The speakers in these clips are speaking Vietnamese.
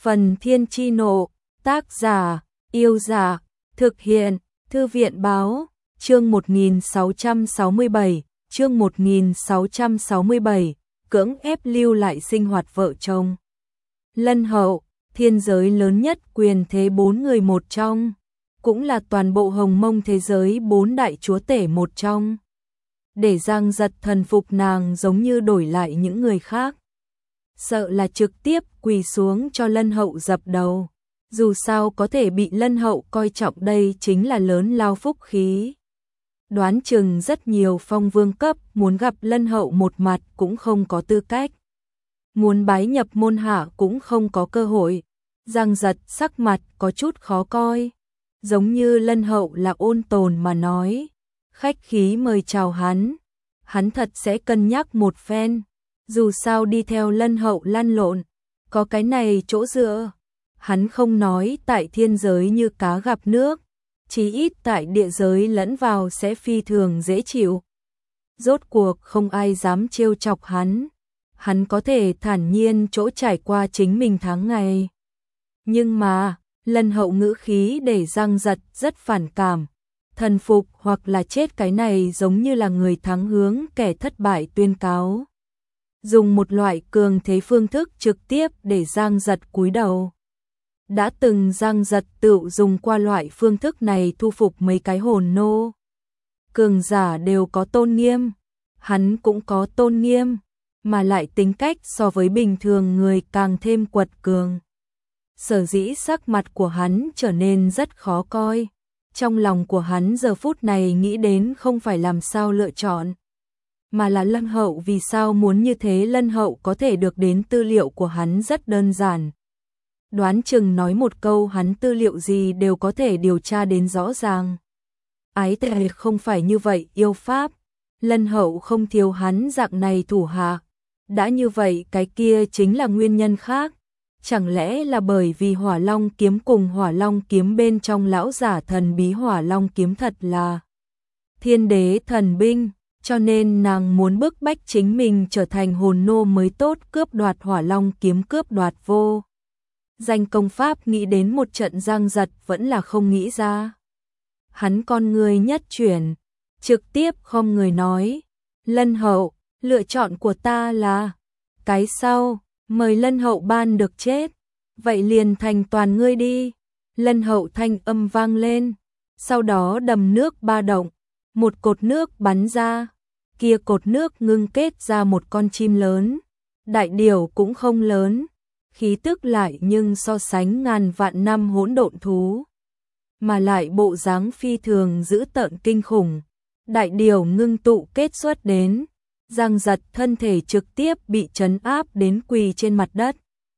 Phần Thiên Chi Nộ, tác giả, Yêu Dạ, thực hiện, Thư viện Báo, chương 1667, chương 1667, cưỡng ép lưu lại sinh hoạt vợ chồng. Lân Hậu, thiên giới lớn nhất quyền thế 4 người một trong, cũng là toàn bộ Hồng Mông thế giới 4 đại chúa tể một trong. Để Giang Giật thần phục nàng giống như đổi lại những người khác. Sợ là trực tiếp quỳ xuống cho Lân Hậu dập đầu. Dù sao có thể bị Lân Hậu coi trọng đây chính là lớn lao phúc khí. Đoán chừng rất nhiều phong vương cấp muốn gặp Lân Hậu một mặt cũng không có tư cách. Muốn bái nhập môn hạ cũng không có cơ hội. Giang Giật sắc mặt có chút khó coi. Giống như Lân Hậu là ôn tồn mà nói. Khách khí mời chào hắn. Hắn thật sẽ cân nhắc một phen. Dù sao đi theo Lân Hậu lăn lộn. Có cái này chỗ dựa. Hắn không nói tại thiên giới như cá gặp nước. Chí ít tại địa giới lẫn vào sẽ phi thường dễ chịu. Rốt cuộc không ai dám trêu chọc hắn. Hắn có thể thản nhiên chỗ trải qua chính mình tháng ngày. Nhưng mà, Lân Hậu ngữ khí để Giang Giật rất phản cảm. Thần phục hoặc là chết cái này giống như là người thắng hướng kẻ thất bại tuyên cáo. Dùng một loại cường thế phương thức trực tiếp để Giang Giật cúi đầu. Đã từng Giang Giật tự dùng qua loại phương thức này thu phục mấy cái hồn nô. Cường giả đều có tôn nghiêm, hắn cũng có tôn nghiêm, mà lại tính cách so với bình thường người càng thêm quật cường. Sở dĩ sắc mặt của hắn trở nên rất khó coi. Trong lòng của hắn giờ phút này nghĩ đến không phải làm sao lựa chọn, mà là Lân Hậu vì sao muốn như thế. Lân Hậu có thể được đến tư liệu của hắn rất đơn giản. Đoán chừng nói một câu hắn tư liệu gì đều có thể điều tra đến rõ ràng. Ái tệ không phải như vậy yêu pháp. Lân Hậu không thiếu hắn dạng này thủ hạ. Đã như vậy cái kia chính là nguyên nhân khác. Chẳng lẽ là bởi vì Hỏa Long kiếm cùng Hỏa Long kiếm bên trong lão giả thần bí Hỏa Long kiếm thật là thiên đế thần binh, cho nên nàng muốn bức bách chính mình trở thành hồn nô mới tốt, cướp đoạt Hỏa Long kiếm, cướp đoạt vô danh công pháp. Nghĩ đến một trận Giang Giật vẫn là không nghĩ ra. Hắn con người nhất chuyển, trực tiếp không người nói, Lân Hậu, lựa chọn của ta là cái sau. Mời Lân Hậu ban được chết, vậy liền thành toàn ngươi đi. Lân Hậu thanh âm vang lên, sau đó đầm nước ba động, một cột nước bắn ra, kia cột nước ngưng kết ra một con chim lớn. Đại điểu cũng không lớn, khí tức lại nhưng so sánh ngàn vạn năm hỗn độn thú, mà lại bộ dáng phi thường dữ tợn kinh khủng. Đại điểu ngưng tụ kết xuất đến, Giang Giật thân thể trực tiếp bị trấn áp đến quỳ trên mặt đất.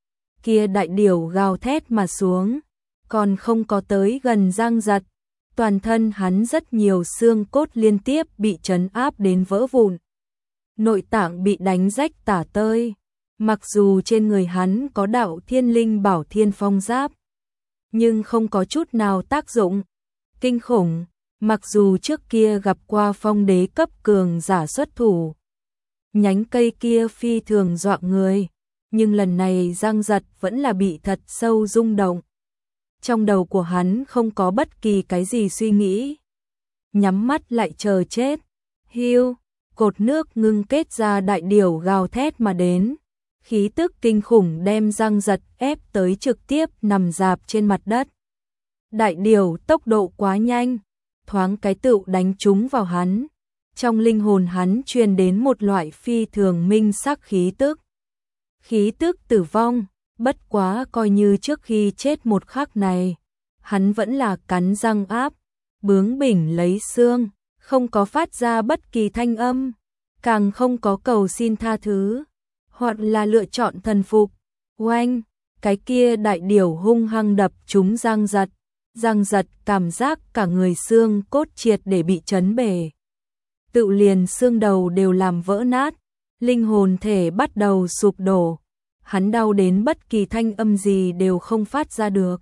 Kia đại điểu gào thét mà xuống, còn không có tới gần Giang Giật, toàn thân hắn rất nhiều xương cốt liên tiếp bị trấn áp đến vỡ vụn. Nội tạng bị đánh rách tả tơi. Mặc dù trên người hắn có đạo thiên linh bảo thiên phong giáp, nhưng không có chút nào tác dụng. Kinh khủng, mặc dù trước kia gặp qua phong đế cấp cường giả xuất thủ. Nhánh cây kia phi thường dọa người, nhưng lần này Giang Giật vẫn là bị thật sâu rung động. Trong đầu của hắn không có bất kỳ cái gì suy nghĩ. Nhắm mắt lại chờ chết. Hiu, cột nước ngưng kết ra, đại điểu gào thét mà đến. Khí tức kinh khủng đem Giang Giật ép tới trực tiếp nằm rạp trên mặt đất. Đại điểu tốc độ quá nhanh, thoáng cái tựu đánh trúng vào hắn. Trong linh hồn hắn truyền đến một loại phi thường minh sắc khí tức. Khí tức tử vong, bất quá coi như trước khi chết một khắc này, hắn vẫn là cắn răng áp, bướng bỉnh lấy xương, không có phát ra bất kỳ thanh âm, càng không có cầu xin tha thứ, hoặc là lựa chọn thần phục. Oanh, cái kia đại điểu hung hăng đập trúng Giang Giật. Giang Giật cảm giác cả người xương cốt triệt để bị chấn bể. Tự liền xương đầu đều làm vỡ nát, linh hồn thể bắt đầu sụp đổ. Hắn đau đến bất kỳ thanh âm gì đều không phát ra được.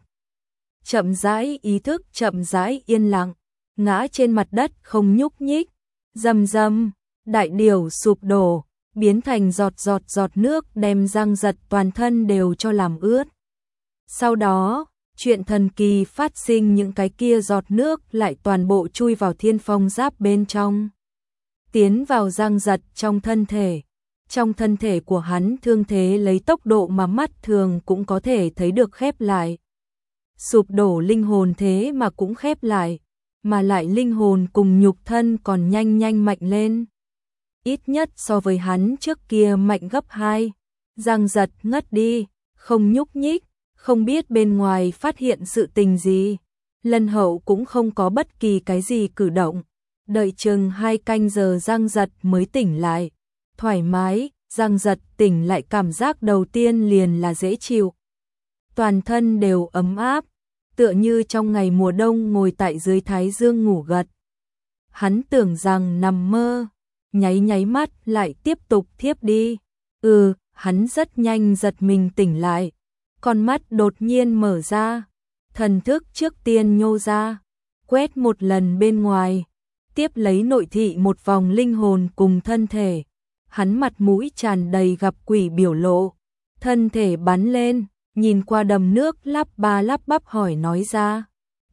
Chậm rãi ý thức chậm rãi yên lặng, ngã trên mặt đất không nhúc nhích. Rầm rầm, đại điểu sụp đổ, biến thành giọt giọt nước đem Giang Giật toàn thân đều cho làm ướt. Sau đó, chuyện thần kỳ phát sinh, những cái kia giọt nước lại toàn bộ chui vào Thiên Phong giáp bên trong, tiến vào Giang Giật trong thân thể. Trong thân thể của hắn thương thế lấy tốc độ mà mắt thường cũng có thể thấy được khép lại. Sụp đổ linh hồn thế mà cũng khép lại, mà lại linh hồn cùng nhục thân còn nhanh mạnh lên. Ít nhất so với hắn trước kia mạnh gấp 2. Giang Giật ngất đi, không nhúc nhích, không biết bên ngoài phát hiện sự tình gì. Lân Hậu cũng không có bất kỳ cái gì cử động. Đợi chừng 2 canh giờ Giang Giật mới tỉnh lại. Thoải mái, Giang Giật tỉnh lại cảm giác đầu tiên liền là dễ chịu. Toàn thân đều ấm áp, tựa như trong ngày mùa đông ngồi tại dưới thái dương ngủ gật. Hắn tưởng rằng nằm mơ, nháy mắt lại tiếp tục thiếp đi. Hắn rất nhanh giật mình tỉnh lại, con mắt đột nhiên mở ra, thần thức trước tiên nhô ra, quét một lần bên ngoài, tiếp lấy nội thị một vòng linh hồn cùng thân thể. Hắn mặt mũi tràn đầy gặp quỷ biểu lộ, thân thể bắn lên, nhìn qua đầm nước lắp bắp hỏi nói ra.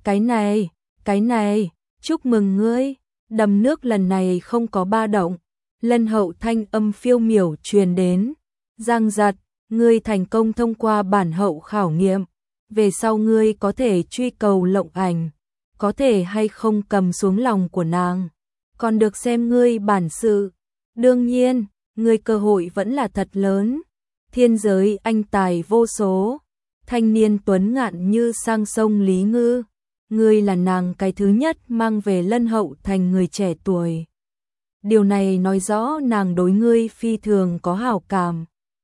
Cái này, chúc mừng ngươi, đầm nước lần này không có ba động. Lân Hậu thanh âm phiêu miểu truyền đến. Giang Giật, ngươi thành công thông qua bản hậu khảo nghiệm, về sau ngươi có thể truy cầu Lộng Ảnh, có thể hay không cầm xuống lòng của nàng, còn được xem ngươi bản sự. Đương nhiên, ngươi cơ hội vẫn là thật lớn. Thiên giới anh tài vô số, thanh niên tuấn ngạn như sang sông Lý Ngư, ngươi là nàng cái thứ nhất mang về Lân Hậu thành người trẻ tuổi. Điều này nói rõ nàng đối ngươi phi thường có hảo cảm.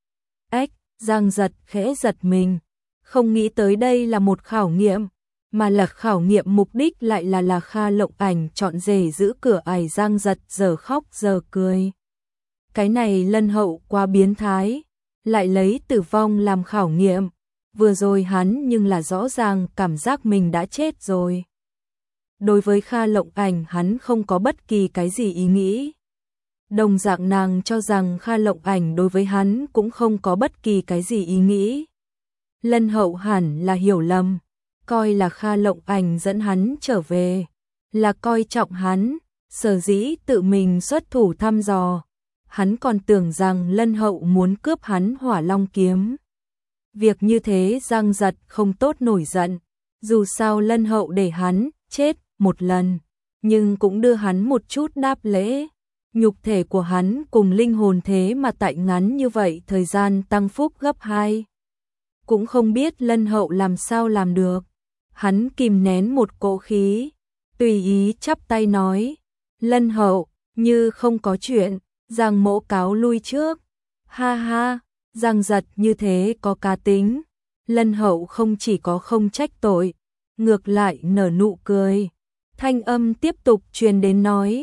Giang Giật khẽ giật mình, không nghĩ tới đây là một khảo nghiệm, mà là khảo nghiệm mục đích lại là Kha Lộng Ảnh chọn rể giữ cửa ải. Giang Giật giờ khóc giờ cười. Cái này Lân Hậu quá biến thái, lại lấy tử vong làm khảo nghiệm. Vừa rồi hắn nhưng là rõ ràng cảm giác mình đã chết rồi. Đối với Kha Lộng Ảnh hắn không có bất kỳ cái gì ý nghĩ. Đồng dạng nàng cho rằng Kha Lộng Ảnh đối với hắn cũng không có bất kỳ cái gì ý nghĩ. Lân Hậu hẳn là hiểu lầm, coi là Kha Lộng Ảnh dẫn hắn trở về, là coi trọng hắn, sở dĩ tự mình xuất thủ thăm dò. Hắn còn tưởng rằng Lân Hậu muốn cướp hắn Hỏa Long kiếm. Việc như thế Giang Giật không tốt nổi giận, dù sao Lân Hậu để hắn chết một lần, nhưng cũng đưa hắn một chút đáp lễ. Nhục thể của hắn cùng linh hồn thế mà tại ngắn như vậy thời gian tăng phúc gấp 2. Cũng không biết Lân Hậu làm sao làm được. Hắn kìm nén một cỗ khí, tùy ý chắp tay nói. Lân Hậu, như không có chuyện, Giang mỗ cáo lui trước. Ha ha, Giang Giật như thế có cá tính. Lân Hậu không chỉ có không trách tội, ngược lại nở nụ cười. Thanh âm tiếp tục truyền đến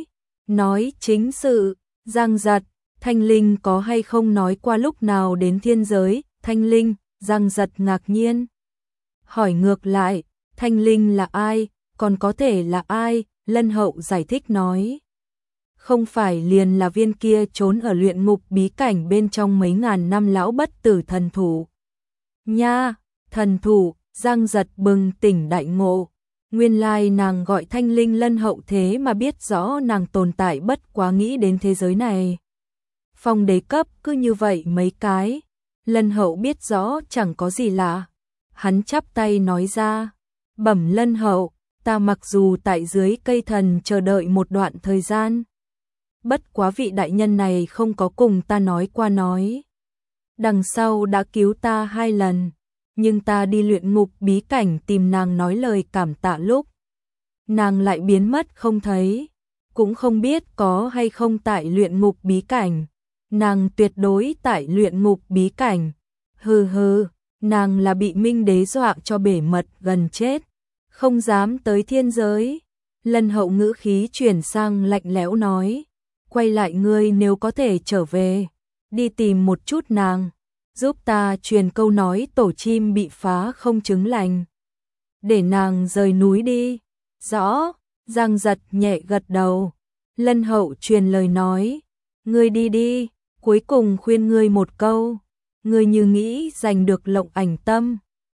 nói chính sự. Giang Giật, Thanh Linh có hay không nói qua lúc nào đến thiên giới? Thanh Linh, Giang Giật ngạc nhiên. Hỏi ngược lại, Thanh Linh là ai, còn có thể là ai? Lân Hậu giải thích nói. Không phải liền là viên kia trốn ở luyện ngục bí cảnh bên trong mấy ngàn năm lão bất tử thần thủ. Nha, thần thủ. Giang Giật bừng tỉnh đại ngộ. Nguyên lai nàng gọi Thanh Linh. Lân Hậu thế mà biết rõ nàng tồn tại, bất quá nghĩ đến thế giới này. Phong đế cấp cứ như vậy mấy cái. Lân Hậu biết rõ chẳng có gì lạ. Hắn chắp tay nói ra. Bẩm Lân Hậu, ta mặc dù tại dưới cây thần chờ đợi một đoạn thời gian. Bất quá vị đại nhân này không có cùng ta nói qua nói. Đằng sau đã cứu ta 2 lần. Nhưng ta đi luyện ngục bí cảnh tìm nàng nói lời cảm tạ lúc nàng lại biến mất không thấy, cũng không biết có hay không tại luyện ngục bí cảnh. Nàng tuyệt đối tại luyện ngục bí cảnh. Hừ, nàng là bị Minh Đế dọa cho bể mật gần chết, không dám tới thiên giới. Lân Hậu ngữ khí chuyển sang lạnh lẽo nói, quay lại, ngươi nếu có thể trở về, đi tìm một chút nàng, giúp ta truyền câu nói tổ chim bị phá không trứng lành, để nàng rời núi đi. Rõ. Giang Giật nhẹ gật đầu. Lân Hậu truyền lời nói, ngươi đi đi, cuối cùng khuyên ngươi một câu, ngươi như nghĩ giành được Lộng Ảnh tâm,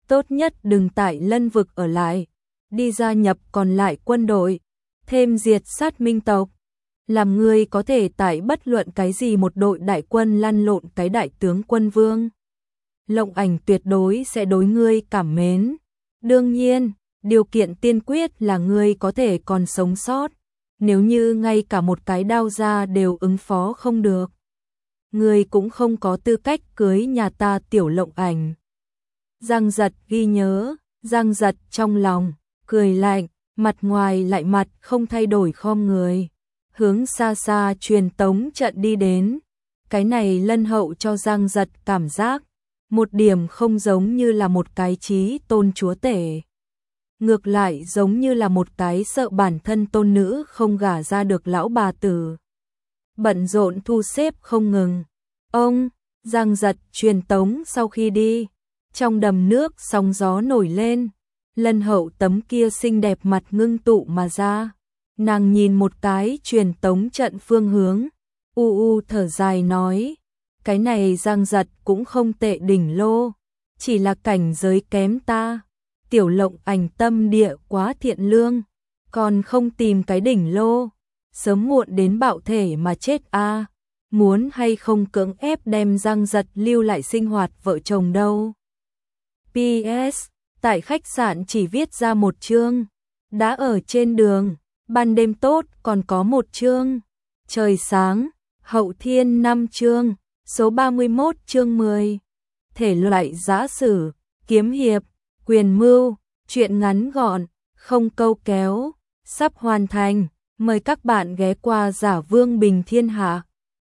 tốt nhất đừng tại Lân vực ở lại, đi gia nhập còn lại quân đội, thêm diệt sát minh tộc. Làm ngươi có thể tại bất luận cái gì một đội đại quân lăn lộn cái đại tướng quân vương. Lộng Ảnh tuyệt đối sẽ đối ngươi cảm mến. Đương nhiên, điều kiện tiên quyết là ngươi có thể còn sống sót. Nếu như ngay cả một cái đao ra đều ứng phó không được, ngươi cũng không có tư cách cưới nhà ta tiểu Lộng Ảnh. Giang Giật ghi nhớ, Giang Giật trong lòng cười lạnh, mặt ngoài lại mặt không thay đổi khom người, hướng xa xa truyền tống trận đi đến. Cái này Lân Hậu cho Giang Giật cảm giác một điểm không giống như là một cái chí tôn chúa tể, ngược lại giống như là một cái sợ bản thân tôn nữ không gả ra được lão bà tử, bận rộn thu xếp không ngừng. Ông, Giang Giật truyền tống sau khi đi, trong đầm nước sóng gió nổi lên, Lân Hậu tấm kia xinh đẹp mặt ngưng tụ mà ra. Nàng nhìn một cái truyền tống trận phương hướng, thở dài nói, cái này Giang Giật cũng không tệ đỉnh lô, chỉ là cảnh giới kém ta. Tiểu Lộng Ảnh tâm địa quá thiện lương, còn không tìm cái đỉnh lô, sớm muộn đến bạo thể mà chết a. Muốn hay không cưỡng ép đem Giang Giật lưu lại sinh hoạt vợ chồng đâu. PS, tại khách sạn chỉ viết ra một chương, đã ở trên đường, ban đêm tốt còn có một chương, trời sáng, hậu thiên 5 chương, số 31 chương 10. Thể loại giã sử, kiếm hiệp, quyền mưu, truyện ngắn gọn, không câu kéo, sắp hoàn thành, mời các bạn ghé qua Giả Vương Bình Thiên Hạ.